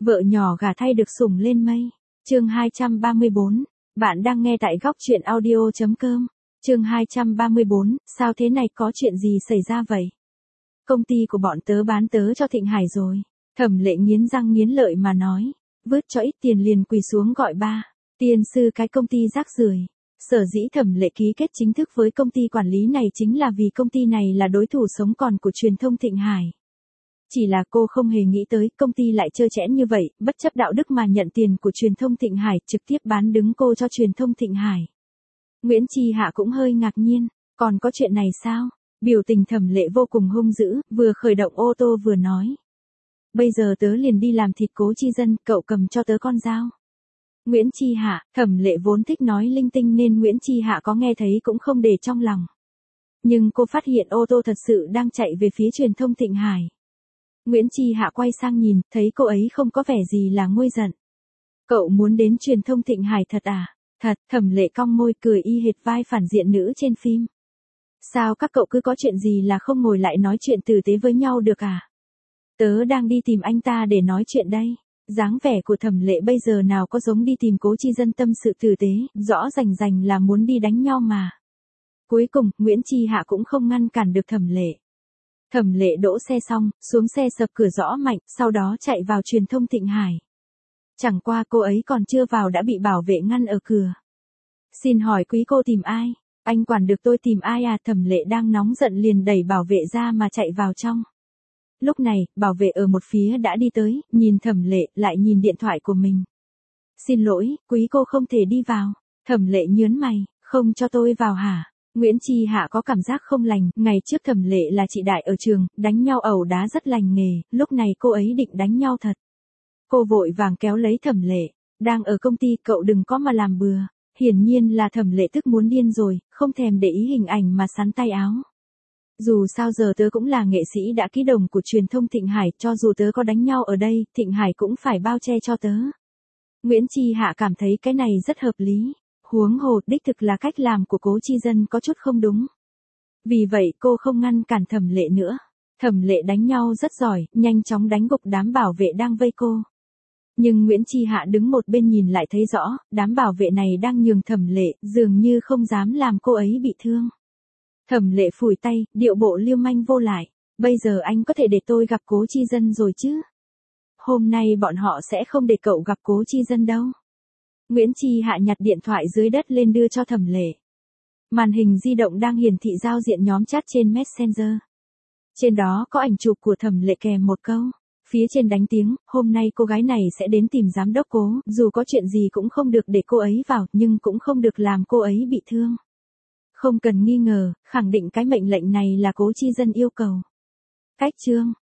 Vợ nhỏ gả thay được sủng lên mây. Chương 234. Bạn đang nghe tại góc truyện audio.com. Chương 234. Sao thế này, có chuyện gì xảy ra vậy? Công ty của bọn tớ bán tớ cho Thịnh Hải rồi. Thẩm Lệ nghiến răng nghiến lợi mà nói. Vứt cho ít tiền liền quỳ xuống gọi ba. Tiên sư cái công ty rác rưởi. Sở dĩ Thẩm Lệ ký kết chính thức với công ty quản lý này chính là vì công ty này là đối thủ sống còn của truyền thông Thịnh Hải. Chỉ là cô không hề nghĩ tới công ty lại trơ trẽn như vậy, bất chấp đạo đức mà nhận tiền của truyền thông Thịnh Hải, trực tiếp bán đứng cô cho truyền thông Thịnh Hải. Nguyễn Chi Hạ cũng hơi ngạc nhiên, còn có chuyện này sao? Biểu tình Thẩm Lệ vô cùng hung dữ, vừa khởi động ô tô vừa nói. Bây giờ tớ liền đi làm thịt Cố Chi Dân, cậu cầm cho tớ con dao. Nguyễn Chi Hạ, Thẩm Lệ vốn thích nói linh tinh nên Nguyễn Chi Hạ có nghe thấy cũng không để trong lòng. Nhưng cô phát hiện ô tô thật sự đang chạy về phía truyền thông Thịnh Hải. Nguyễn Chi Hạ quay sang nhìn, thấy cô ấy không có vẻ gì là nguôi giận. Cậu muốn đến truyền thông Thịnh Hải thật à? Thật, Thẩm Lệ cong môi cười y hệt vai phản diện nữ trên phim. Sao các cậu cứ có chuyện gì là không ngồi lại nói chuyện tử tế với nhau được à? Tớ đang đi tìm anh ta để nói chuyện đây. Dáng vẻ của Thẩm Lệ bây giờ nào có giống đi tìm Cố Chi Dân tâm sự tử tế, rõ rành rành là muốn đi đánh nhau mà. Cuối cùng, Nguyễn Chi Hạ cũng không ngăn cản được Thẩm Lệ. Thẩm Lệ đỗ xe xong, xuống xe sập cửa rõ mạnh, sau đó chạy vào truyền thông Thịnh Hải. Chẳng qua cô ấy còn chưa vào đã bị bảo vệ ngăn ở cửa. Xin hỏi quý cô tìm ai? Anh quản được tôi tìm ai à? Thẩm Lệ đang nóng giận liền đẩy bảo vệ ra mà chạy vào trong. Lúc này, bảo vệ ở một phía đã đi tới, nhìn Thẩm Lệ, lại nhìn điện thoại của mình. Xin lỗi, quý cô không thể đi vào. Thẩm Lệ nhớn mày, không cho tôi vào hả? Nguyễn Chi Hạ có cảm giác không lành, ngày trước Thẩm Lệ là chị đại ở trường, đánh nhau ẩu đá rất lành nghề, lúc này cô ấy định đánh nhau thật. Cô vội vàng kéo lấy Thẩm Lệ, đang ở công ty cậu đừng có mà làm bừa. Hiển nhiên là Thẩm Lệ tức muốn điên rồi, không thèm để ý hình ảnh mà sắn tay áo. Dù sao giờ tớ cũng là nghệ sĩ đã ký đồng của truyền thông Thịnh Hải, cho dù tớ có đánh nhau ở đây, Thịnh Hải cũng phải bao che cho tớ. Nguyễn Chi Hạ cảm thấy cái này rất hợp lý. Huống hồ, đích thực là cách làm của Cố Chi Dân có chút không đúng. Vì vậy cô không ngăn cản Thẩm Lệ nữa. Thẩm Lệ đánh nhau rất giỏi, nhanh chóng đánh gục đám bảo vệ đang vây cô. Nhưng Nguyễn Chi Hạ đứng một bên nhìn lại thấy rõ, đám bảo vệ này đang nhường Thẩm Lệ, dường như không dám làm cô ấy bị thương. Thẩm Lệ phủi tay, điệu bộ lưu manh vô lại. Bây giờ anh có thể để tôi gặp Cố Chi Dân rồi chứ? Hôm nay bọn họ sẽ không để cậu gặp Cố Chi Dân đâu. Nguyễn Chi Hạ nhặt điện thoại dưới đất lên đưa cho Thẩm Lệ. Màn hình di động đang hiển thị giao diện nhóm chat trên Messenger. Trên đó có ảnh chụp của Thẩm Lệ kèm một câu. Phía trên đánh tiếng, hôm nay cô gái này sẽ đến tìm giám đốc Cố, dù có chuyện gì cũng không được để cô ấy vào, nhưng cũng không được làm cô ấy bị thương. Không cần nghi ngờ, khẳng định cái mệnh lệnh này là Cố Chi Dân yêu cầu. Cách chương.